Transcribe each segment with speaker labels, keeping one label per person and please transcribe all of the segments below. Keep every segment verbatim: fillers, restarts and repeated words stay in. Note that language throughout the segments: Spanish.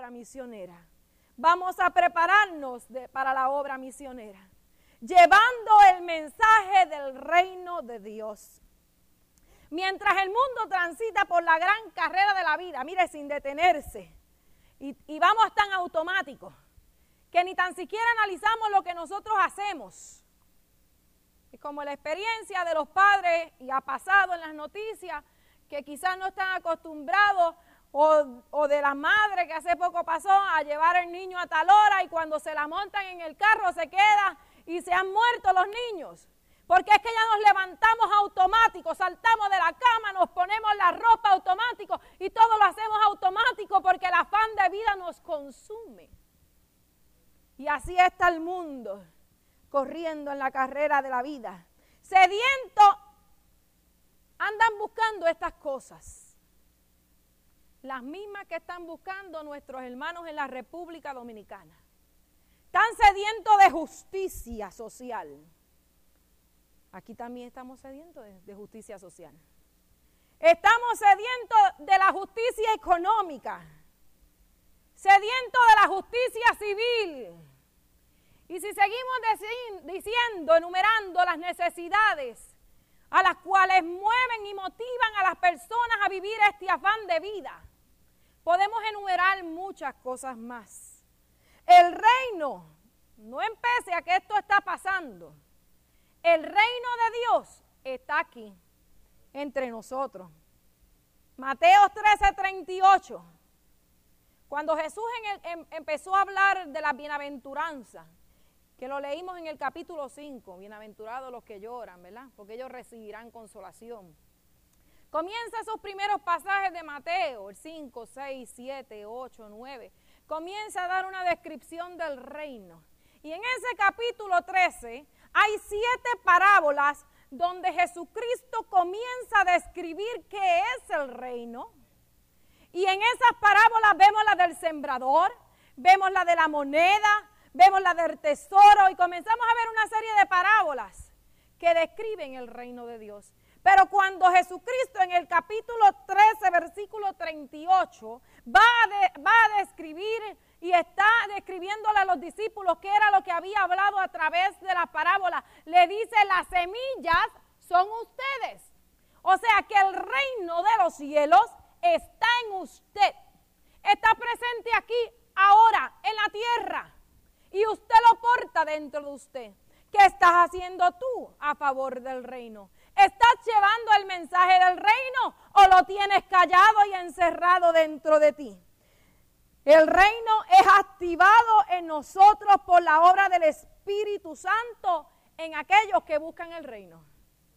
Speaker 1: obra misionera. Vamos a prepararnos de, para la obra misionera, llevando el mensaje del reino de Dios. Mientras el mundo transita por la gran carrera de la vida, mire, sin detenerse, y, y vamos tan automáticos, que ni tan siquiera analizamos lo que nosotros hacemos. Y como la experiencia de los padres, y ha pasado en las noticias, que quizás no están acostumbrados, o, o de la madre que hace poco pasó, a llevar al niño a tal hora, y cuando se la montan en el carro se queda, y se han muerto los niños. Porque es que ya nos levantamos automáticos, saltamos de la cama, nos ponemos la ropa automático, y todo lo hacemos automático porque el afán de vida nos consume. Y así está el mundo, corriendo en la carrera de la vida. Sediento, andan buscando estas cosas. Las mismas que están buscando nuestros hermanos en la República Dominicana. Están sedientos de justicia social. Aquí también estamos sedientos de, de justicia social. Estamos sedientos de la justicia económica. Sediento de la justicia civil. Y si seguimos deci- diciendo, enumerando las necesidades a las cuales mueven y motivan a las personas a vivir este afán de vida, podemos enumerar muchas cosas más. El reino, no empece a que esto está pasando, el reino de Dios está aquí, entre nosotros. Mateo trece, treinta y ocho. Cuando Jesús en el, em, empezó a hablar de la bienaventuranza, que lo leímos en el capítulo cinco, bienaventurados los que lloran, ¿verdad? Porque ellos recibirán consolación. Comienza esos primeros pasajes de Mateo, el cinco, seis, siete, ocho, nueve. Comienza a dar una descripción del reino. Y en ese capítulo trece hay siete parábolas donde Jesucristo comienza a describir qué es el reino. Y en esas parábolas vemos la del sembrador, vemos la de la moneda, vemos la del tesoro, y comenzamos a ver una serie de parábolas que describen el reino de Dios. Pero cuando Jesucristo en el capítulo trece, versículo treinta y ocho, va a, de, va a describir y está describiéndole a los discípulos qué era lo que había hablado a través de la parábola, le dice: las semillas son ustedes. O sea que el reino de los cielos está en usted, está presente aquí, ahora, en la tierra, y usted lo porta dentro de usted. ¿Qué estás haciendo tú a favor del reino? ¿Estás llevando el mensaje del reino o lo tienes callado y encerrado dentro de ti? El reino es activado en nosotros por la obra del Espíritu Santo en aquellos que buscan el reino.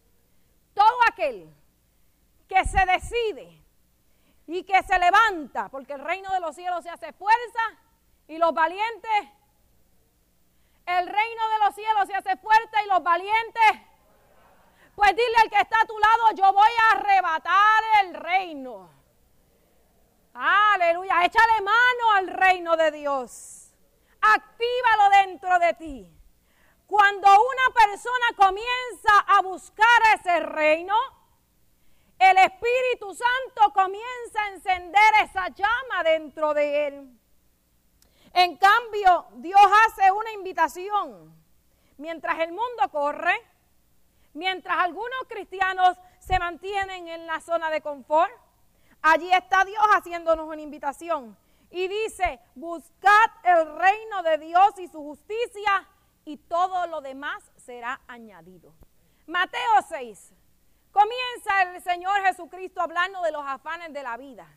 Speaker 1: Todo aquel que se decide y que se levanta, porque el reino de los cielos se hace fuerza, y los valientes, el reino de los cielos se hace fuerte y los valientes, pues dile al que está a tu lado: yo voy a arrebatar el reino. Aleluya, échale mano al reino de Dios, actívalo dentro de ti. Cuando una persona comienza a buscar ese reino, el Espíritu Santo comienza a encender esa llama dentro de él. En cambio, Dios hace una invitación. Mientras el mundo corre, mientras algunos cristianos se mantienen en la zona de confort, allí está Dios haciéndonos una invitación. Y dice: buscad el reino de Dios y su justicia, y todo lo demás será añadido. Mateo seis. Comienza el Señor Jesucristo hablando de los afanes de la vida.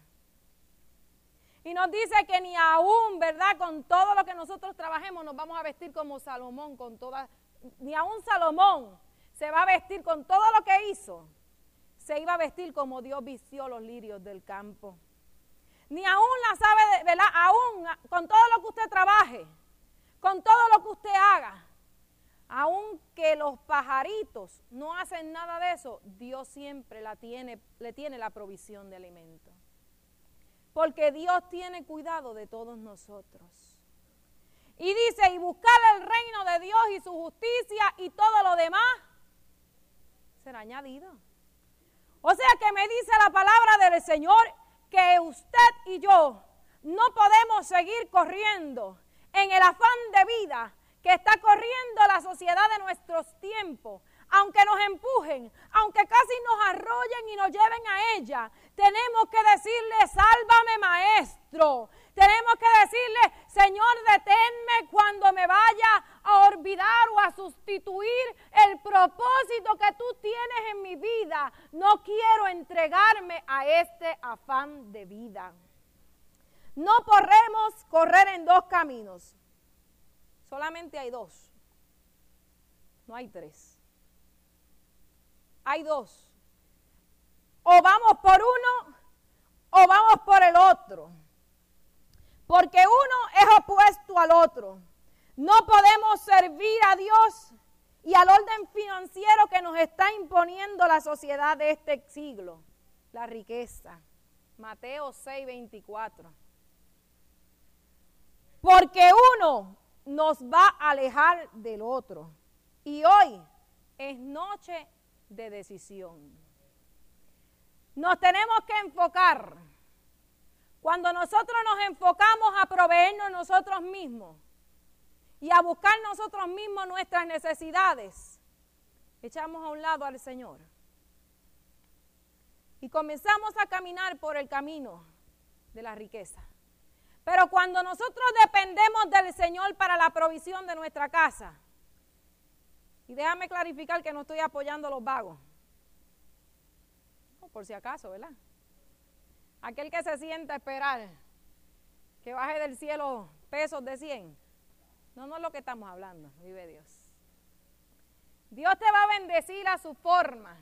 Speaker 1: Y nos dice que ni aún, ¿verdad?, con todo lo que nosotros trabajemos, nos vamos a vestir como Salomón, con toda, ni aún Salomón se va a vestir con todo lo que hizo, se iba a vestir como Dios vistió los lirios del campo. Ni aún la sabe, ¿verdad?, aún con todo lo que usted trabaje, con todo lo que usted haga, aunque los pajaritos no hacen nada de eso, Dios siempre la tiene, le tiene la provisión de alimento. Porque Dios tiene cuidado de todos nosotros. Y dice: y buscar el reino de Dios y su justicia, y todo lo demás será añadido. O sea que me dice la palabra del Señor que usted y yo No podemos seguir corriendo en el afán de vida que está corriendo la sociedad de nuestros tiempos. Aunque nos empujen, aunque casi nos arrollen y nos lleven a ella, tenemos que decirle, sálvame maestro. Tenemos que decirle, Señor, deténme cuando me vaya a olvidar o a sustituir el propósito que tú tienes en mi vida. No quiero entregarme a este afán de vida. No podemos correr en dos caminos. Solamente hay dos. No hay tres. Hay dos. O vamos por uno o vamos por el otro. Porque uno es opuesto al otro. No podemos servir a Dios y al orden financiero que nos está imponiendo la sociedad de este siglo. La riqueza. Mateo seis, veinticuatro. Porque uno nos va a alejar del otro. Y hoy es noche de decisión. Nos tenemos que enfocar. Cuando nosotros nos enfocamos a proveernos nosotros mismos y a buscar nosotros mismos nuestras necesidades, echamos a un lado al Señor y comenzamos a caminar por el camino de la riqueza. Pero cuando nosotros dependemos del Señor para la provisión de nuestra casa, y déjame clarificar que no estoy apoyando a los vagos, no, por si acaso, ¿verdad? Aquel que se sienta a esperar que baje del cielo pesos de cien, no, no es lo que estamos hablando, vive Dios. Dios te va a bendecir a su forma,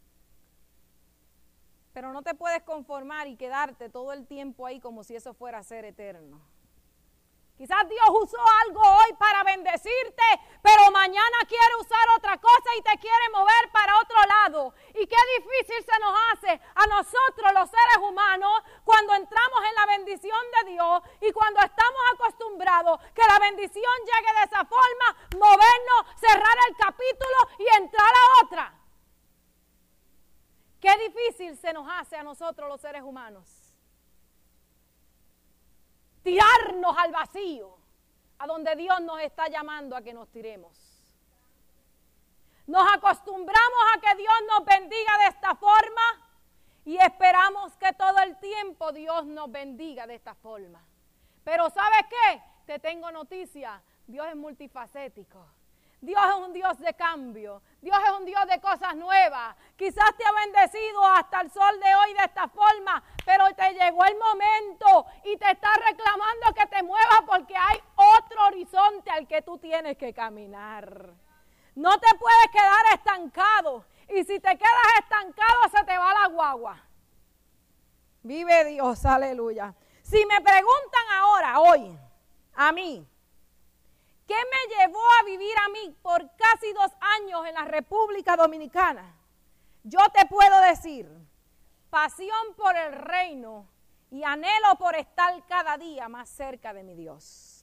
Speaker 1: pero no te puedes conformar y quedarte todo el tiempo ahí como si eso fuera a ser eterno. Quizás Dios usó algo hoy para bendecirte, pero mañana quiere usar otra cosa y te quiere mover para otro lado. Y qué difícil se nos hace a nosotros los seres humanos cuando entramos en la bendición de Dios y cuando estamos acostumbrados que la bendición llegue de esa forma, movernos, cerrar el capítulo y entrar a otra. Qué difícil se nos hace a nosotros los seres humanos tirarnos al vacío, a donde Dios nos está llamando a que nos tiremos. Nos acostumbramos a que Dios nos bendiga de esta forma y esperamos que todo el tiempo Dios nos bendiga de esta forma. Pero ¿sabes qué? Te tengo noticia, Dios es multifacético. Dios es un Dios de cambio, Dios es un Dios de cosas nuevas. Quizás te ha bendecido hasta el sol de hoy de esta forma, pero te llegó el momento y te está reclamando que te muevas porque hay otro horizonte al que tú tienes que caminar. No te puedes quedar estancado y si te quedas estancado se te va la guagua. Vive Dios, aleluya. Si me preguntan ahora, hoy, a mí, ¿qué me llevó a vivir a mí por casi dos años en la República Dominicana? Yo te puedo decir, pasión por el reino y anhelo por estar cada día más cerca de mi Dios.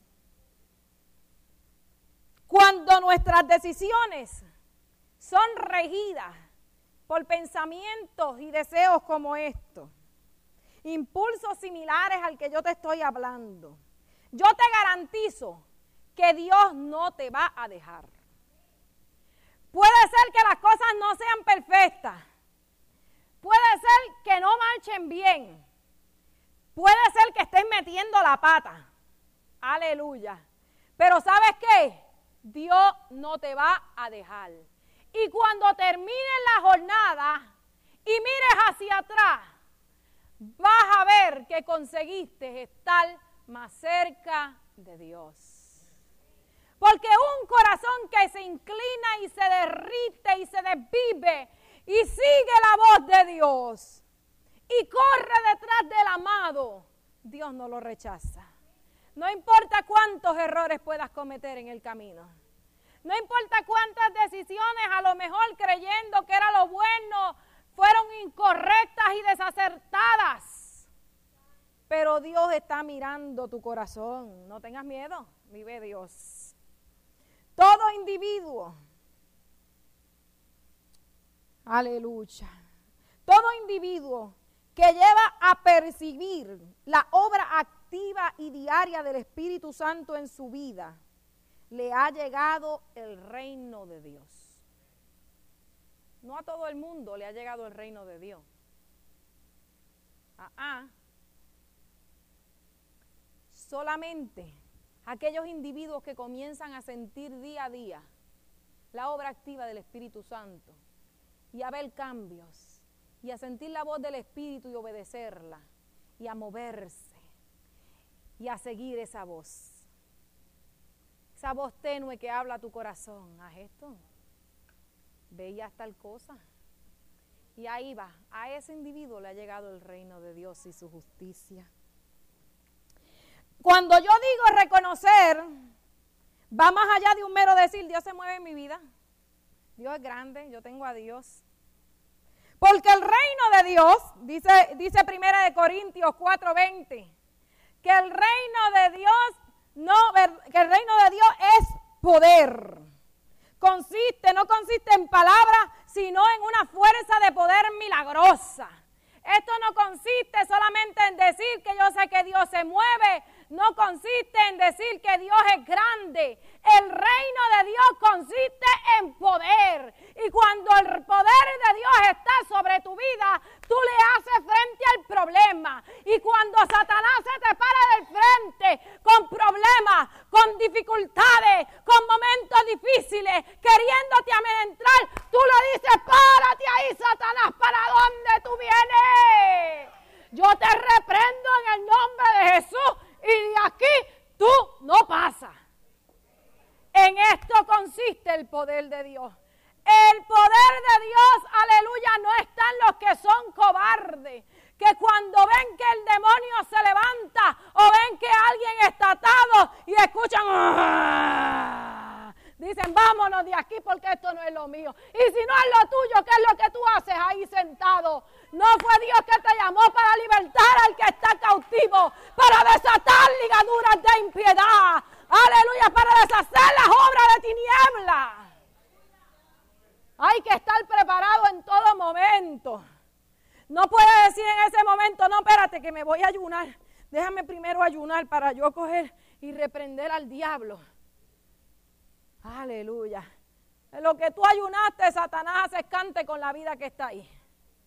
Speaker 1: Cuando nuestras decisiones son regidas por pensamientos y deseos como estos, impulsos similares al que yo te estoy hablando, yo te garantizo que Dios no te va a dejar. Puede ser que las cosas no sean perfectas. Puede ser que no marchen bien. Puede ser que estés metiendo la pata. Aleluya. Pero ¿sabes qué? Dios no te va a dejar. Y cuando termine la jornada y mires hacia atrás, vas a ver que conseguiste estar más cerca de Dios. Porque un corazón que se inclina y se derrite y se desvive y sigue la voz de Dios y corre detrás del amado, Dios no lo rechaza. No importa cuántos errores puedas cometer en el camino. No importa cuántas decisiones, a lo mejor creyendo que era lo bueno, fueron incorrectas y desacertadas. Pero Dios está mirando tu corazón. No tengas miedo, vive Dios. Todo individuo, aleluya, todo individuo que lleva a percibir la obra activa activa y diaria del Espíritu Santo en su vida, le ha llegado el reino de Dios. No a todo el mundo le ha llegado el reino de Dios. Ah, ah. Solamente aquellos individuos que comienzan a sentir día a día la obra activa del Espíritu Santo y a ver cambios y a sentir la voz del Espíritu y obedecerla y a moverse y a seguir esa voz. Esa voz tenue que habla a tu corazón. Haz esto. Ve y haz tal cosa. Y ahí va. A ese individuo le ha llegado el reino de Dios y su justicia. Cuando yo digo reconocer, va más allá de un mero decir, Dios se mueve en mi vida. Dios es grande, yo tengo a Dios. Porque el reino de Dios, dice, dice primera de Corintios cuatro veinte, que el reino de Dios, no, que el reino de Dios es poder. Consiste, no consiste en palabras, sino en una fuerza de poder milagrosa. Esto no consiste solamente en decir que yo sé que Dios se mueve, no consiste en decir que Dios es grande. El reino de Dios consiste en poder. Y cuando el poder de Dios está sobre tu vida, tú le haces frente al problema. Y cuando Satanás se te para del frente con problemas, con dificultades, con momentos difíciles, queriéndote amedrentar, tú le dices, párate ahí, Satanás, ¿para dónde tú vienes? Yo te reprendo en el nombre de Jesús y de aquí tú no pasas. En esto consiste el poder de Dios. El poder de Dios, aleluya, no está en los que son cobardes, que cuando ven que el demonio se levanta o ven que alguien está atado y escuchan, ¡ah!, dicen, vámonos de aquí porque esto no es lo mío. Y si no es lo tuyo, ¿qué es lo que tú haces ahí sentado? No fue Dios que te llamó para libertar al que está cautivo, para desatar ligaduras de impiedad. Aleluya, para deshacer las obras de tinieblas. Hay que estar preparado en todo momento. No puede decir en ese momento, no, espérate que me voy a ayunar. Déjame primero ayunar para yo coger y reprender al diablo. Aleluya. En lo que tú ayunaste, Satanás hace escante con la vida que está ahí.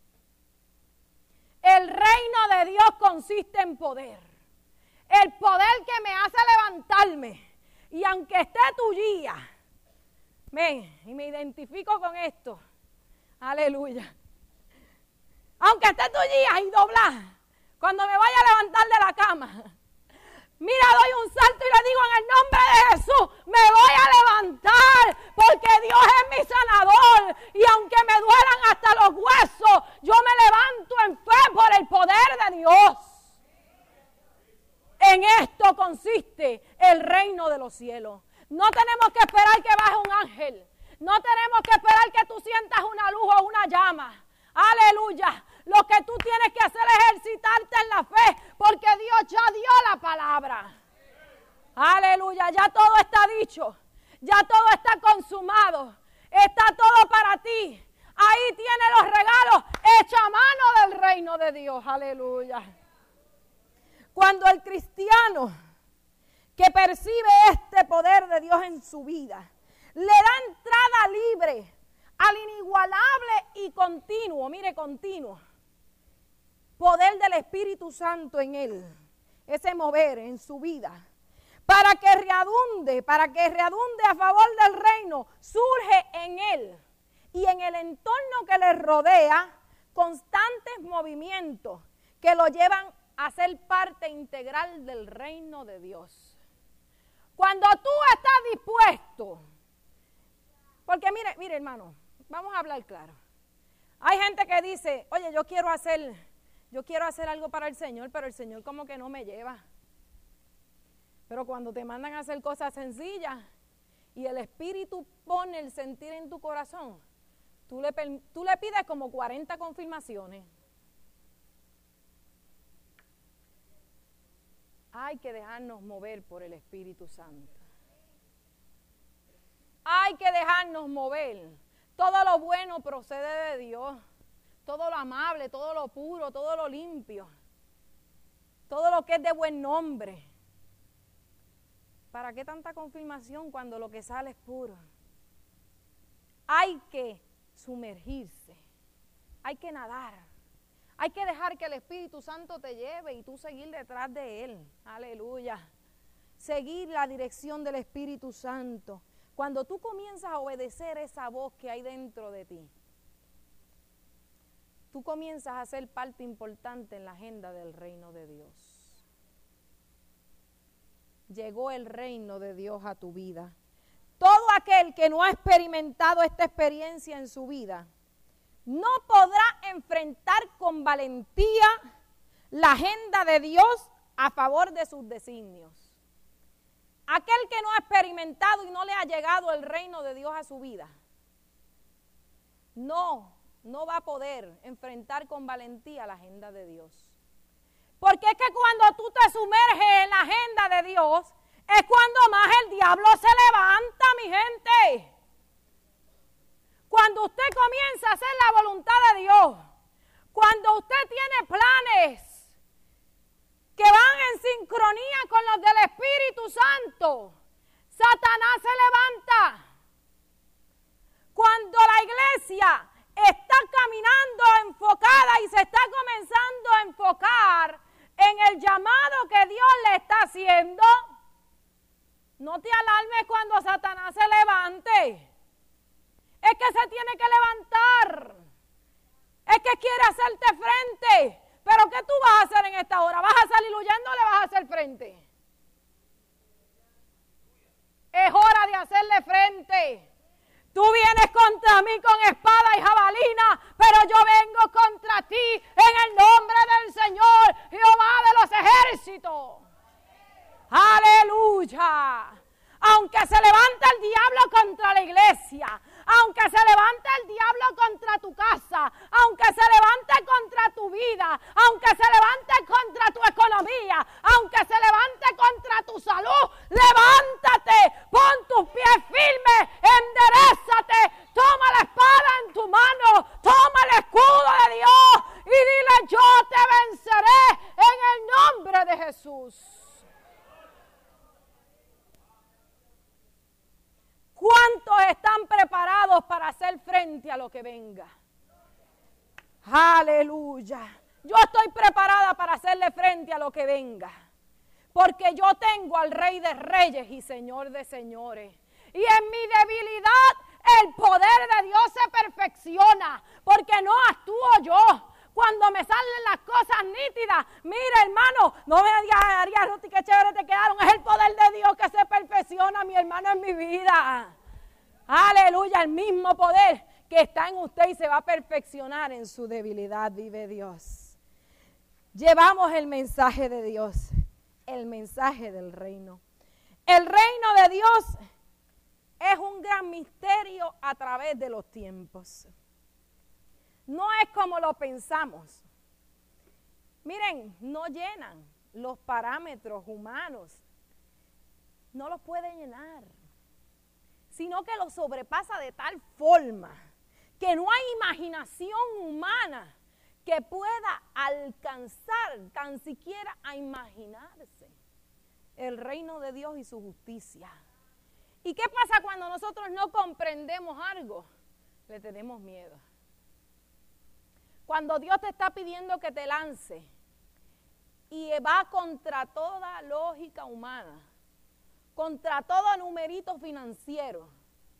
Speaker 1: El reino de Dios consiste en poder. El poder que me hace levantarme. Y aunque esté tu guía, ven, y me identifico con esto. Aleluya. Aunque esté tu guía y doblar, cuando me vaya a levantar de la cama, mira, doy un salto y le digo en el nombre de Jesús, me voy a levantar porque Dios es mi sanador. Y aunque me duelan hasta los huesos, yo me levanto en fe por el poder de Dios. En esto consiste el reino de los cielos. No tenemos que esperar que baje un ángel. No tenemos que esperar que tú sientas una luz o una llama. Aleluya. Lo que tú tienes que hacer es ejercitarte en la fe, porque Dios ya dio la palabra. Aleluya, ya todo está dicho, ya todo está consumado, está todo para ti. Ahí tiene los regalos, echa mano del reino de Dios. Aleluya. Cuando el cristiano que percibe este poder de Dios en su vida, le da entrada libre al inigualable y continuo, mire, continuo, poder del Espíritu Santo en él, ese mover en su vida, para que readunde, para que readunde a favor del reino, surge en él y en el entorno que le rodea constantes movimientos que lo llevan a ser parte integral del reino de Dios. Cuando tú estás dispuesto, porque mire, mire hermano, vamos a hablar claro. Hay gente que dice, oye, yo quiero hacer, yo quiero hacer algo para el Señor, pero el Señor como que no me lleva. Pero cuando te mandan a hacer cosas sencillas y el Espíritu pone el sentir en tu corazón, tú le, tú le pides como cuarenta confirmaciones. Hay que dejarnos mover por el Espíritu Santo. Hay que dejarnos mover. Todo lo bueno procede de Dios. Todo lo amable, todo lo puro, todo lo limpio. todo lo que es de buen nombre. ¿Para qué tanta confirmación cuando lo que sale es puro? Hay que sumergirse, hay que nadar, hay que dejar que el Espíritu Santo te lleve y tú seguir detrás de Él. Aleluya. Seguir la dirección del Espíritu Santo. Cuando tú comienzas a obedecer esa voz que hay dentro de ti, tú comienzas a ser parte importante en la agenda del reino de Dios. Llegó el reino de Dios a tu vida. Todo aquel que no ha experimentado esta experiencia en su vida, no podrá enfrentar con valentía la agenda de Dios a favor de sus designios. Aquel que no ha experimentado y no le ha llegado el reino de Dios a su vida, no, no va a poder enfrentar con valentía la agenda de Dios. Porque es que cuando tú te sumerges en la agenda de Dios, es cuando más el diablo se levanta, mi gente. Cuando usted comienza a hacer la voluntad de Dios, cuando usted tiene planes que van en sincronía con los del Espíritu Santo, Satanás se levanta. Cuando la iglesia está caminando enfocada y se está comenzando a enfocar en el llamado que Dios le está haciendo, no te alarmes cuando Satanás se levante. Es que se tiene que levantar. Es que quiere hacerte frente. Pero ¿qué tú vas a hacer en esta hora? ¿Vas a salir huyendo o le vas a hacer frente? Es hora de hacerle frente. Tú vienes contra mí con espada y jabalina, pero yo vengo contra ti en el nombre del Señor, Jehová de los ejércitos. ¡Aleluya! Aunque se levante el diablo contra la iglesia, aunque se levante el diablo contra tu casa, aunque se levante contra tu vida, aunque se levante contra tu economía, aunque se levante contra tu salud, levántate, pon tus pies firmes, enderézate, toma la espada en tu mano, toma el escudo de Dios y dile: yo te venceré en el nombre de Jesús. ¿Cuántos están preparados para hacer frente a lo que venga? Aleluya. Yo estoy preparada para hacerle frente a lo que venga, porque yo tengo al Rey de Reyes y Señor de Señores. Y en mi debilidad el poder de Dios se perfecciona, porque no actúo yo. Cuando me salen las cosas nítidas, mira, hermano, no me digas: Arias, Ruti, qué chévere te quedaron. Es el poder de Dios que se perfecciona, mi hermano, en mi vida. Aleluya, el mismo poder que está en usted y se va a perfeccionar en su debilidad, vive Dios. Llevamos el mensaje de Dios, el mensaje del reino. El reino de Dios es un gran misterio a través de los tiempos. No es como lo pensamos. Miren, no llenan los parámetros humanos. No los puede llenar. Sino que los sobrepasa de tal forma que no hay imaginación humana que pueda alcanzar tan siquiera a imaginarse el reino de Dios y su justicia. ¿Y qué pasa cuando nosotros no comprendemos algo? Le tenemos miedo. Cuando Dios te está pidiendo que te lance y va contra toda lógica humana, contra todo numerito financiero,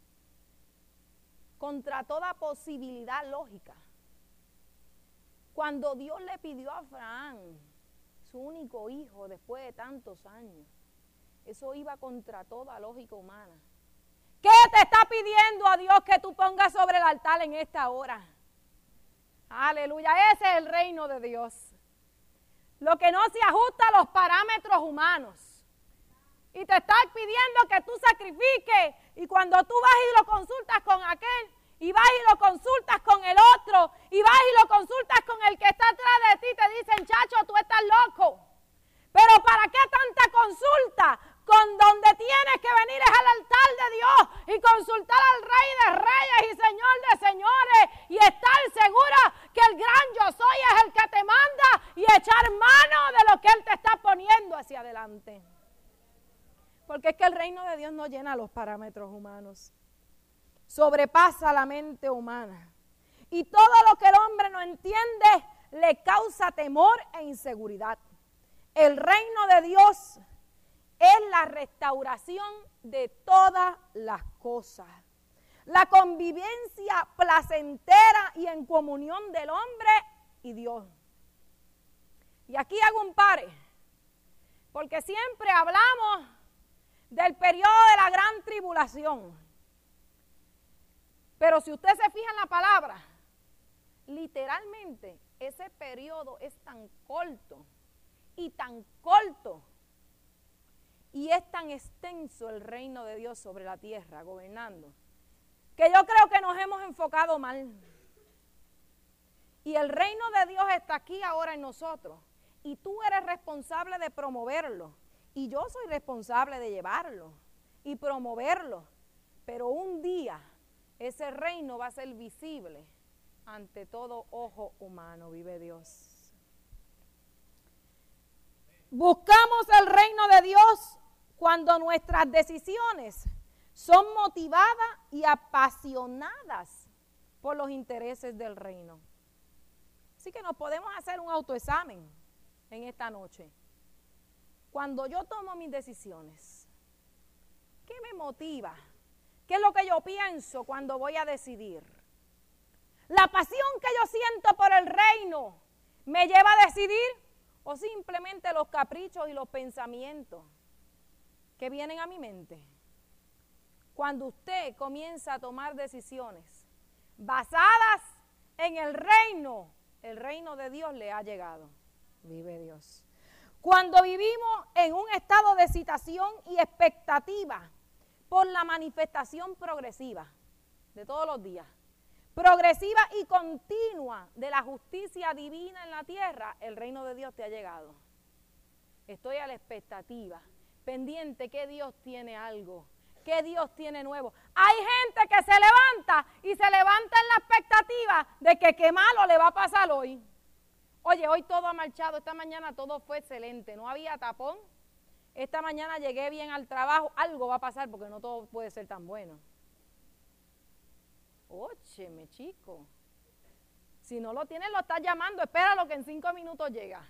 Speaker 1: contra toda posibilidad lógica. Cuando Dios le pidió a Abraham, su único hijo después de tantos años, eso iba contra toda lógica humana. ¿Qué te está pidiendo a Dios que tú pongas sobre el altar en esta hora? Aleluya, ese es el reino de Dios. Lo que no se ajusta a los parámetros humanos. Y te está pidiendo que tú sacrifiques. Y cuando tú vas y lo consultas con aquel, y vas y lo consultas con el otro, y vas y lo consultas con el que está atrás de ti, te dicen: chacho, tú estás loco. Pero ¿para qué tanta consulta? Con donde tienes que venir es al altar de Dios y consultar al Rey de Reyes y Señor de Señores y estar segura que el gran yo soy es el que te manda y echar mano de lo que Él te está Porque es que el reino de Dios no llena los parámetros humanos. Sobrepasa la mente humana. Y todo lo que el hombre no entiende le causa temor e inseguridad. El reino de Dios es la restauración de todas las cosas. La convivencia placentera y en comunión del hombre y Dios. Y aquí hago un pare, porque siempre hablamos del periodo de la gran tribulación. Pero si usted se fija en la palabra, literalmente ese periodo es tan corto y tan corto y es tan extenso el reino de Dios sobre la tierra, gobernando, que yo creo que nos hemos enfocado mal. Y el reino de Dios está aquí ahora en nosotros. Y tú eres responsable de promoverlo. Y yo soy responsable de llevarlo y promoverlo. Pero un día ese reino va a ser visible ante todo ojo humano, vive Dios. Buscamos el reino de Dios cuando nuestras decisiones son motivadas y apasionadas por los intereses del reino. Así que nos podemos hacer un autoexamen en esta noche. Cuando yo tomo mis decisiones, ¿qué me motiva? ¿Qué es lo que yo pienso cuando voy a decidir? ¿La pasión que yo siento por el reino me lleva a decidir? ¿O simplemente los caprichos y los pensamientos que vienen a mi mente? Cuando usted comienza a tomar decisiones basadas en el reino, el reino de Dios le ha llegado. Vive Dios. Cuando vivimos en un estado de excitación y expectativa por la manifestación progresiva de todos los días, progresiva y continua de la justicia divina en la tierra, el reino de Dios te ha llegado. Estoy a la expectativa, pendiente que Dios tiene algo, que Dios tiene nuevo. Hay gente que se levanta y se levanta en la expectativa de que qué malo le va a pasar hoy. Oye, hoy todo ha marchado, esta mañana todo fue excelente, no había tapón. Esta mañana llegué bien al trabajo, algo va a pasar porque no todo puede ser tan bueno. Ócheme, chico. Si no lo tienes, lo estás llamando, espéralo que en cinco minutos llega.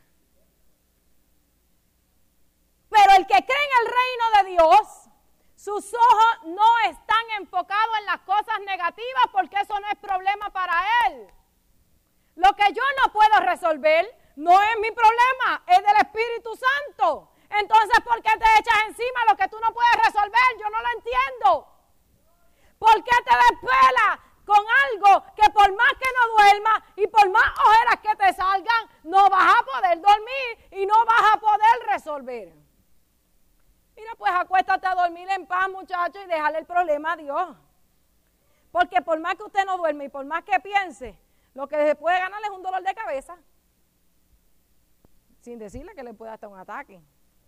Speaker 1: Pero el que cree en el reino de Dios, sus ojos no están enfocados en las cosas negativas porque eso no es problema para él. Lo que yo no puedo resolver no es mi problema, es del Espíritu Santo. Entonces, ¿por qué te echas encima lo que tú no puedes resolver? Yo no lo entiendo. ¿Por qué te desvelas con algo que por más que no duermas y por más ojeras que te salgan, no vas a poder dormir y no vas a poder resolver? Mira, pues acuéstate a dormir en paz, muchacho, y déjale el problema a Dios. Porque por más que usted no duerme y por más que piense, lo que se puede ganar es un dolor de cabeza. Sin decirle que le puede hasta un ataque.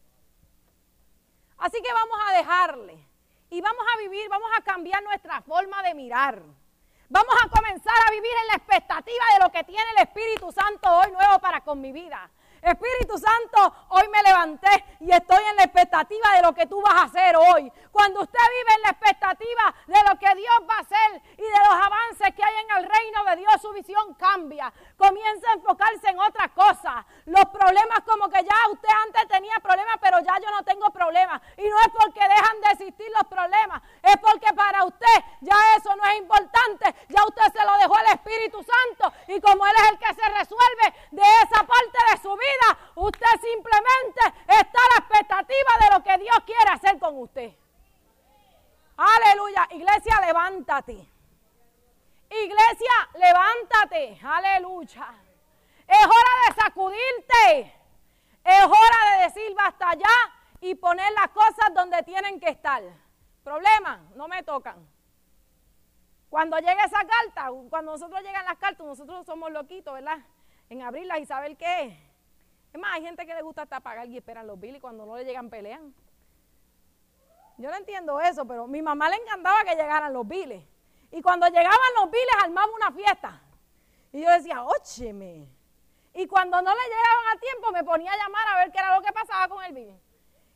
Speaker 1: Así que vamos a dejarle y vamos a vivir, vamos a cambiar nuestra forma de mirar. Vamos a comenzar a vivir en la expectativa de lo que tiene el Espíritu Santo hoy nuevo para con mi vida. Espíritu Santo, hoy me levanté y estoy en la expectativa de lo que tú vas a hacer hoy. Cuando usted vive en la expectativa de lo que Dios va a hacer y de los avances que hay en el reino de Dios, su visión cambia. Comienza a enfocarse en otras cosas. Los problemas, como que ya usted antes tenía problemas, pero ya yo no tengo problemas. Y no es porque dejan de existir los problemas, es porque para usted ya eso no es importante. Ya usted se lo dejó al Espíritu Santo y como Él es el que se resuelve de esa parte de su vida, usted simplemente está a la expectativa de lo que Dios quiere hacer con usted. Aleluya. Iglesia, levántate. Iglesia, levántate. Aleluya. Es hora de sacudirte. Es hora de decir basta ya y poner las cosas donde tienen que estar. Problemas no me tocan. Cuando llegue esa carta, cuando nosotros llegan las cartas, nosotros somos loquitos, ¿verdad? En abrirlas y saber qué es. Es más, hay gente que le gusta hasta pagar y esperan los biles y cuando no le llegan pelean. Yo no entiendo eso, pero a mi mamá le encantaba que llegaran los biles. Y cuando llegaban los biles armaba una fiesta. Y yo decía, ócheme. Y cuando no le llegaban a tiempo me ponía a llamar a ver qué era lo que pasaba con el bill.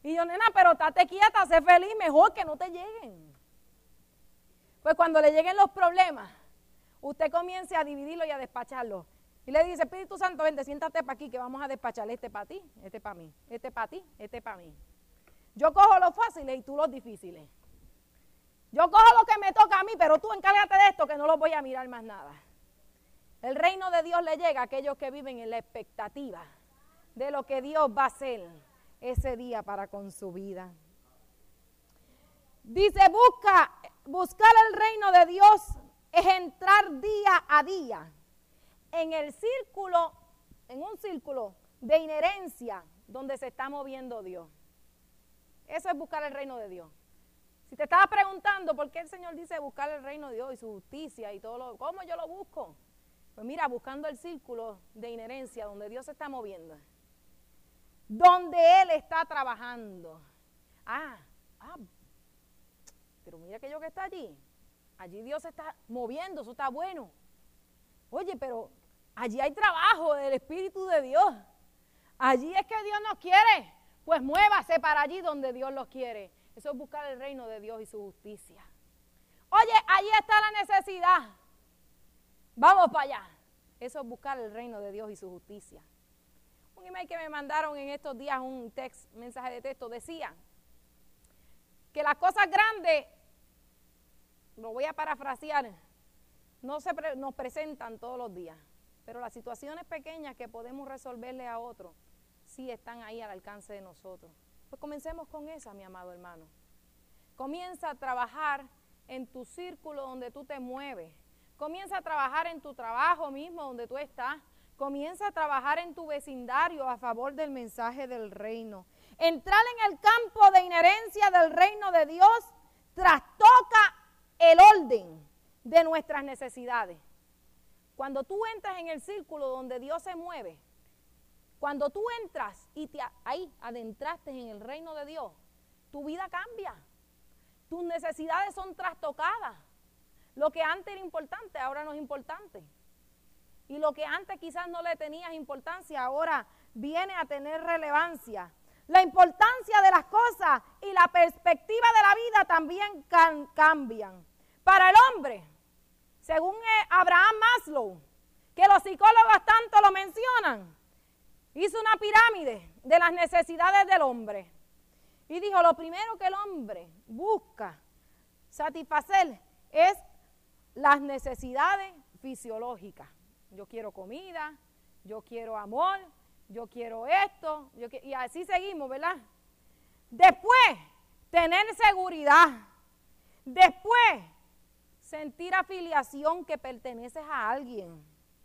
Speaker 1: Y yo, nena, pero estate quieta, sé feliz, mejor que no te lleguen. Pues cuando le lleguen los problemas, usted comience a dividirlo y a despacharlo. Y le dice, Espíritu Santo, vente, siéntate para aquí que vamos a despachar este para ti, este para mí, este para ti, este para mí. Yo cojo los fáciles y tú los difíciles. Yo cojo lo que me toca a mí, pero tú encárgate de esto que no los voy a mirar más nada. El reino de Dios le llega a aquellos que viven en la expectativa de lo que Dios va a hacer ese día para con su vida. Dice, busca, buscar el reino de Dios es entrar día a día en el círculo, en un círculo de inherencia donde se está moviendo Dios. Eso es buscar el reino de Dios. Si te estabas preguntando por qué el Señor dice buscar el reino de Dios y su justicia y todo lo, ¿cómo yo lo busco? Pues mira, buscando el círculo de inherencia donde Dios se está moviendo, donde Él está trabajando. Ah, ah, pero mira aquello que está allí. Allí Dios se está moviendo, eso está bueno. Oye, pero allí hay trabajo del Espíritu de Dios. Allí es que Dios nos quiere. Pues muévase para allí donde Dios los quiere. Eso es buscar el reino de Dios y su justicia. Oye, allí está la necesidad. Vamos para allá. Eso es buscar el reino de Dios y su justicia. Un email que me mandaron en estos días, un text, mensaje de texto, decía que las cosas grandes, lo voy a parafrasear, no se pre, nos presentan todos los días, pero las situaciones pequeñas que podemos resolverle a otros, sí están ahí al alcance de nosotros. Pues comencemos con esa, mi amado hermano. Comienza a trabajar en tu círculo donde tú te mueves. Comienza a trabajar en tu trabajo mismo donde tú estás. Comienza a trabajar en tu vecindario a favor del mensaje del reino. Entrar en el campo de inherencia del reino de Dios trastoca el orden de nuestras necesidades. Cuando tú entras en el círculo donde Dios se mueve, cuando tú entras y te, ahí adentraste en el reino de Dios, tu vida cambia. Tus necesidades son trastocadas. Lo que antes era importante, ahora no es importante. Y lo que antes quizás no le tenías importancia, ahora viene a tener relevancia. La importancia de las cosas y la perspectiva de la vida también can, cambian. Para el hombre, según Abraham Maslow, que los psicólogos tanto lo mencionan, hizo una pirámide de las necesidades del hombre. Y dijo, lo primero que el hombre busca satisfacer es las necesidades fisiológicas. Yo quiero comida, yo quiero amor, yo quiero esto, yo quiero, y así seguimos, ¿verdad? Después, tener seguridad. Después, sentir afiliación que perteneces a alguien.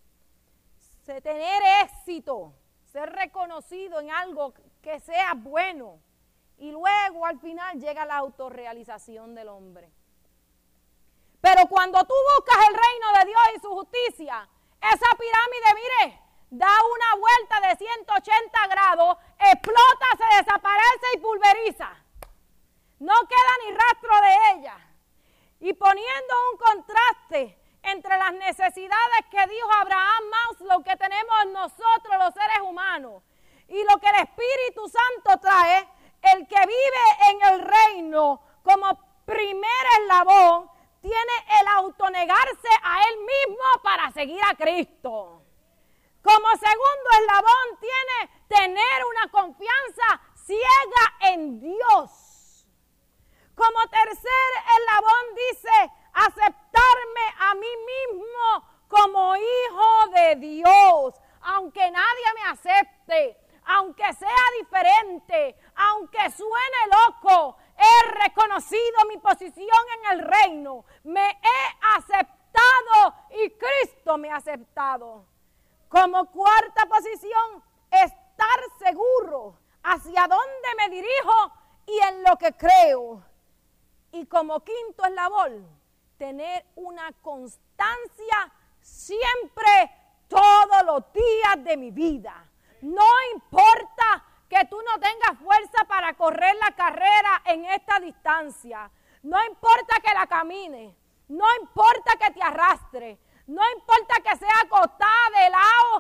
Speaker 1: Tener éxito, ser reconocido en algo que sea bueno. Y luego, al final, llega la autorrealización del hombre. Pero cuando tú buscas el reino de Dios y su justicia, esa pirámide, mire, da una vuelta de ciento ochenta grados, explota, se desaparece y pulveriza. No queda ni rastro de ella. Y poniendo un contraste entre las necesidades que dijo Abraham Maslow que tenemos nosotros los seres humanos y lo que el Espíritu Santo trae, el que vive en el reino como primer eslabón, tiene el autonegarse a él mismo para seguir a Cristo. Como segundo eslabón tiene tener una confianza ciega en Dios. Como tercer eslabón dice aceptarme a mí mismo como hijo de Dios. Aunque nadie me acepte, aunque sea diferente, aunque suene loco, he reconocido mi posición en el reino, me he aceptado y Cristo me ha aceptado. Como cuarta posición, estar seguro hacia dónde me dirijo y en lo que creo. Y como quinto eslabón, tener una constancia siempre, todos los días de mi vida. No importa que tú no tengas fuerza para correr la carrera en esta distancia. No importa que la camines. No importa que te arrastre. No importa que sea acostada de lado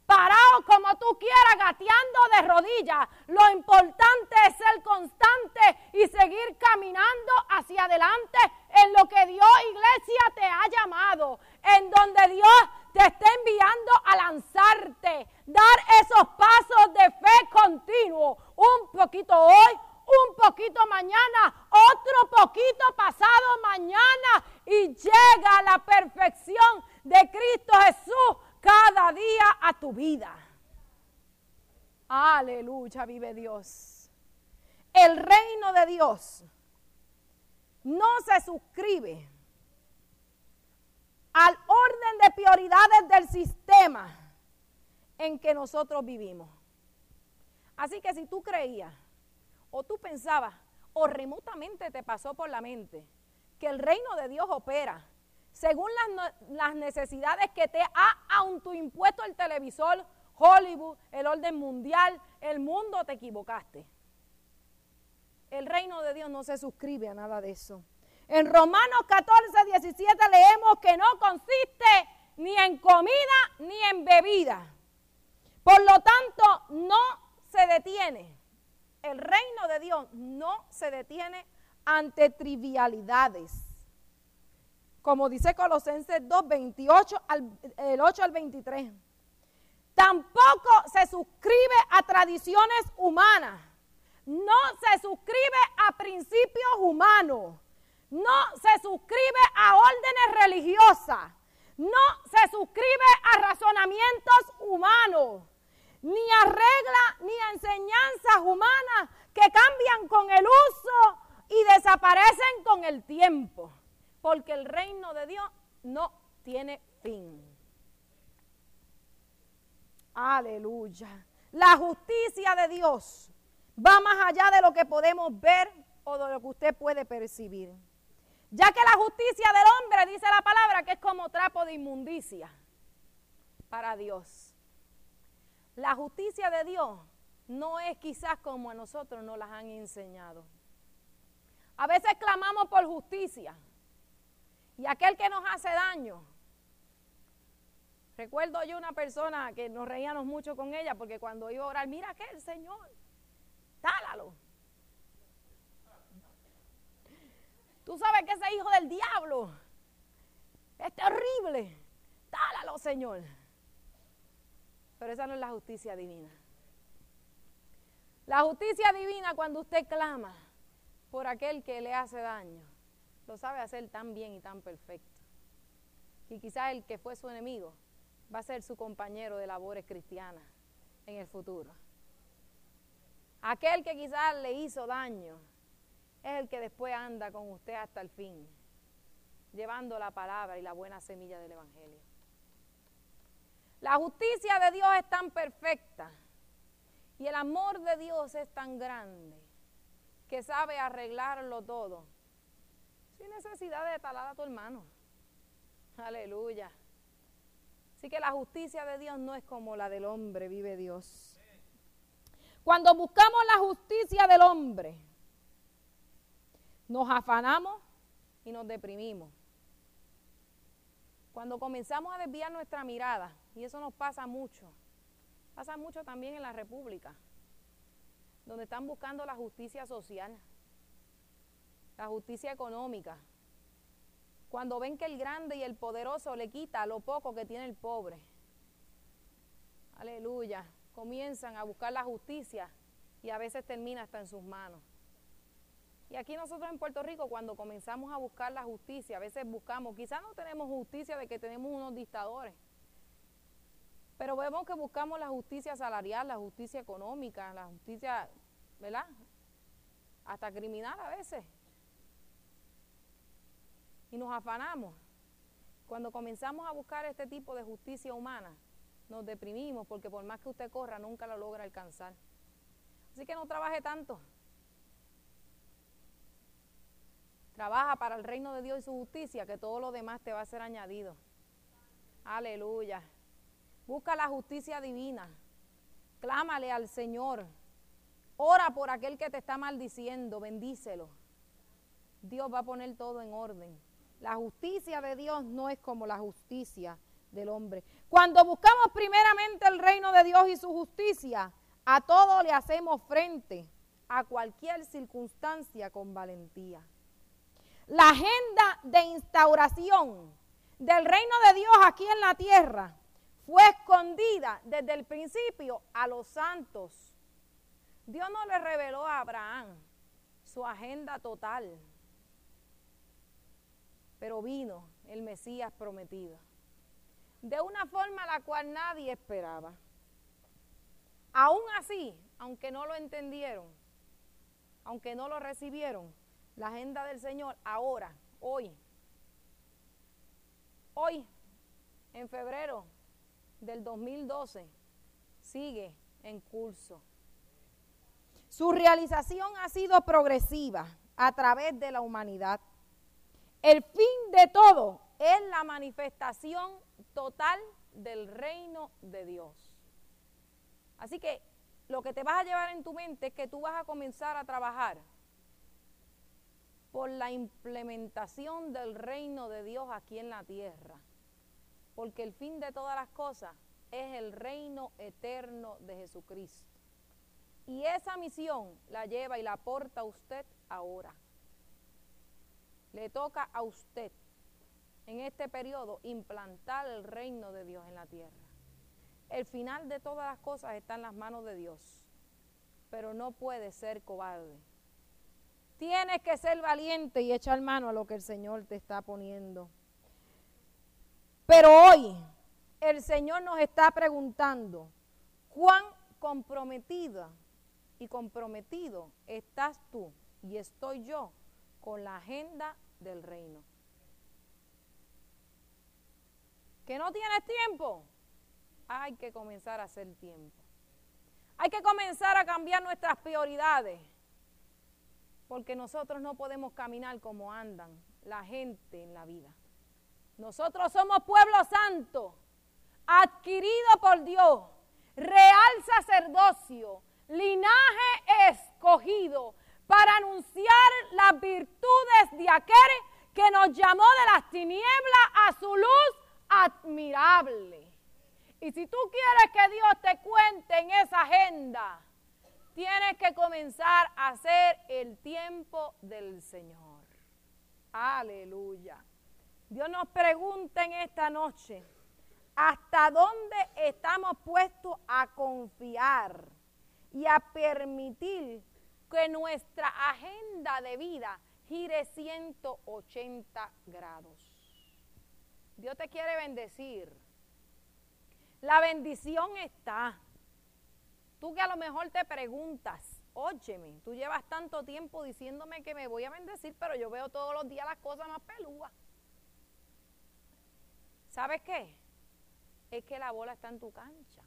Speaker 1: parado como tú quieras, gateando de rodillas. Lo importante es ser constante y seguir caminando hacia adelante en lo que Dios, iglesia, te ha llamado, en donde Dios te está enviando a lanzarte, dar esos pasos de fe continuo, un poquito hoy, un poquito mañana, otro poquito pasado mañana, y llega a la perfección de Cristo Jesús cada día a tu vida. Aleluya, vive Dios. El reino de Dios no se suscribe al orden de prioridades del sistema en que nosotros vivimos. Así que si tú creías, o tú pensabas, o remotamente te pasó por la mente, que el reino de Dios opera según las, las necesidades que te ha autoimpuesto el televisor, Hollywood, el orden mundial, el mundo, te equivocaste. El reino de Dios no se suscribe a nada de eso. En Romanos catorce, diecisiete leemos que no consiste ni en comida ni en bebida. Por lo tanto, no se detiene. El reino de Dios no se detiene ante trivialidades. Como dice Colosenses dos, veintiocho, al, el ocho al veintitrés. Tampoco se suscribe a tradiciones humanas. No se suscribe a principios humanos. No se suscribe a órdenes religiosas. No se suscribe a razonamientos humanos. Ni a reglas, ni a enseñanzas humanas que cambian con el uso y desaparecen con el tiempo. Porque el reino de Dios no tiene fin. Aleluya. La justicia de Dios va más allá de lo que podemos ver o de lo que usted puede percibir. Ya que la justicia del hombre, dice la palabra, que es como trapo de inmundicia para Dios. La justicia de Dios no es quizás como a nosotros nos las han enseñado. A veces clamamos por justicia y aquel que nos hace daño. Recuerdo yo una persona que nos reíamos mucho con ella porque cuando iba a orar, mira aquel Señor, tálalo. Tú sabes que ese hijo del diablo es terrible, tálalo, Señor. Pero esa no es la justicia divina. La justicia divina, cuando usted clama por aquel que le hace daño, lo sabe hacer tan bien y tan perfecto. Y quizás el que fue su enemigo va a ser su compañero de labores cristianas en el futuro. Aquel que quizás le hizo daño es el que después anda con usted hasta el fin, llevando la palabra y la buena semilla del evangelio. La justicia de Dios es tan perfecta y el amor de Dios es tan grande que sabe arreglarlo todo sin necesidad de talar a tu hermano. Aleluya. Así que la justicia de Dios no es como la del hombre, vive Dios. Cuando buscamos la justicia del hombre, nos afanamos y nos deprimimos. Cuando comenzamos a desviar nuestra mirada, y eso nos pasa mucho, pasa mucho también en la República, donde están buscando la justicia social, la justicia económica. Cuando ven que el grande y el poderoso le quita lo poco que tiene el pobre. Aleluya. Comienzan a buscar la justicia y a veces termina hasta en sus manos. Y aquí nosotros en Puerto Rico, cuando comenzamos a buscar la justicia, a veces buscamos, quizás no tenemos justicia de que tenemos unos dictadores, pero vemos que buscamos la justicia salarial, la justicia económica, la justicia, ¿verdad? Hasta criminal a veces. Y nos afanamos. Cuando comenzamos a buscar este tipo de justicia humana, nos deprimimos porque por más que usted corra, nunca lo logra alcanzar. Así que no trabaje tanto. Trabaja para el reino de Dios y su justicia, que todo lo demás te va a ser añadido. Aleluya. Busca la justicia divina. Clámale al Señor. Ora por aquel que te está maldiciendo, bendícelo. Dios va a poner todo en orden. La justicia de Dios no es como la justicia del hombre. Cuando buscamos primeramente el reino de Dios y su justicia, a todo le hacemos frente, a cualquier circunstancia con valentía. La agenda de instauración del reino de Dios aquí en la tierra fue escondida desde el principio a los santos. Dios no le reveló a Abraham su agenda total, pero vino el Mesías prometido de una forma la cual nadie esperaba. Aún así, aunque no lo entendieron, aunque no lo recibieron, la agenda del Señor ahora, hoy, hoy, en febrero del dos mil doce, sigue en curso. Su realización ha sido progresiva a través de la humanidad. El fin de todo es la manifestación total del reino de Dios. Así que lo que te vas a llevar en tu mente es que tú vas a comenzar a trabajar por la implementación del reino de Dios aquí en la tierra. Porque el fin de todas las cosas es el reino eterno de Jesucristo. Y esa misión la lleva y la aporta usted ahora. Le toca a usted en este periodo implantar el reino de Dios en la tierra. El final de todas las cosas está en las manos de Dios, pero no puede ser cobarde. Tienes que ser valiente y echar mano a lo que el Señor te está poniendo. Pero hoy el Señor nos está preguntando, ¿cuán comprometida y comprometido estás tú y estoy yo con la agenda del reino? ¿Que no tienes tiempo? Hay que comenzar a hacer tiempo. Hay que comenzar a cambiar nuestras prioridades, porque nosotros no podemos caminar como andan la gente en la vida. Nosotros somos pueblo santo, adquirido por Dios, real sacerdocio, linaje escogido, para anunciar las virtudes de aquel que nos llamó de las tinieblas a su luz admirable. Y si tú quieres que Dios te cuente en esa agenda, tienes que comenzar a hacer el tiempo del Señor. Aleluya. Dios nos pregunta en esta noche, ¿hasta dónde estamos puestos a confiar y a permitir que nuestra agenda de vida gire ciento ochenta grados? Dios te quiere bendecir. La bendición está. Tú que a lo mejor te preguntas, óyeme, tú llevas tanto tiempo diciéndome que me voy a bendecir, pero yo veo todos los días las cosas más pelúas. ¿Sabes qué? Es que la bola está en tu cancha.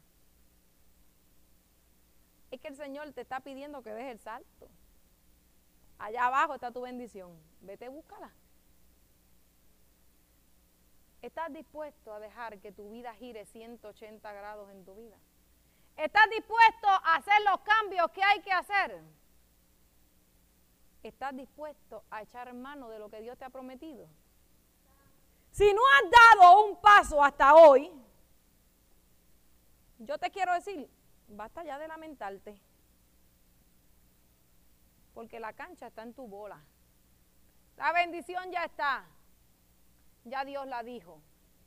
Speaker 1: Es que el Señor te está pidiendo que des el salto. Allá abajo está tu bendición. Vete, búscala. ¿Estás dispuesto a dejar que tu vida gire ciento ochenta grados en tu vida? ¿Estás dispuesto a hacer los cambios que hay que hacer? ¿Estás dispuesto a echar mano de lo que Dios te ha prometido? Si no has dado un paso hasta hoy, yo te quiero decir, basta ya de lamentarte. Porque la cancha está en tu bola. La bendición ya está. Ya Dios la dijo.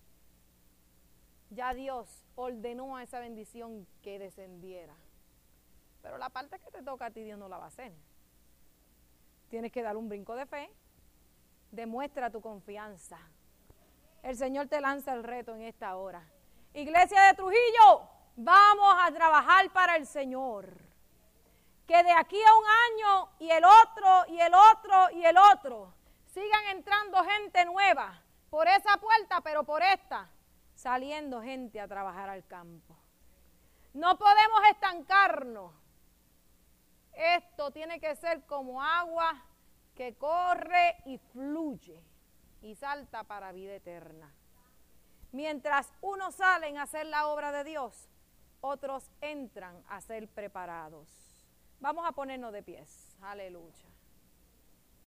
Speaker 1: Ya Dios ordenó a esa bendición que descendiera. Pero la parte que te toca a ti, Dios no la va a hacer. Tienes que dar un brinco de fe. Demuestra tu confianza. El Señor te lanza el reto en esta hora. Iglesia de Trujillo, vamos a trabajar para el Señor. Que de aquí a un año y el otro, y el otro, y el otro, sigan entrando gente nueva por esa puerta, pero por esta, saliendo gente a trabajar al campo. No podemos estancarnos. Esto tiene que ser como agua que corre y fluye y salta para vida eterna. Mientras unos salen a hacer la obra de Dios, otros entran a ser preparados. Vamos a ponernos de pies. Aleluya.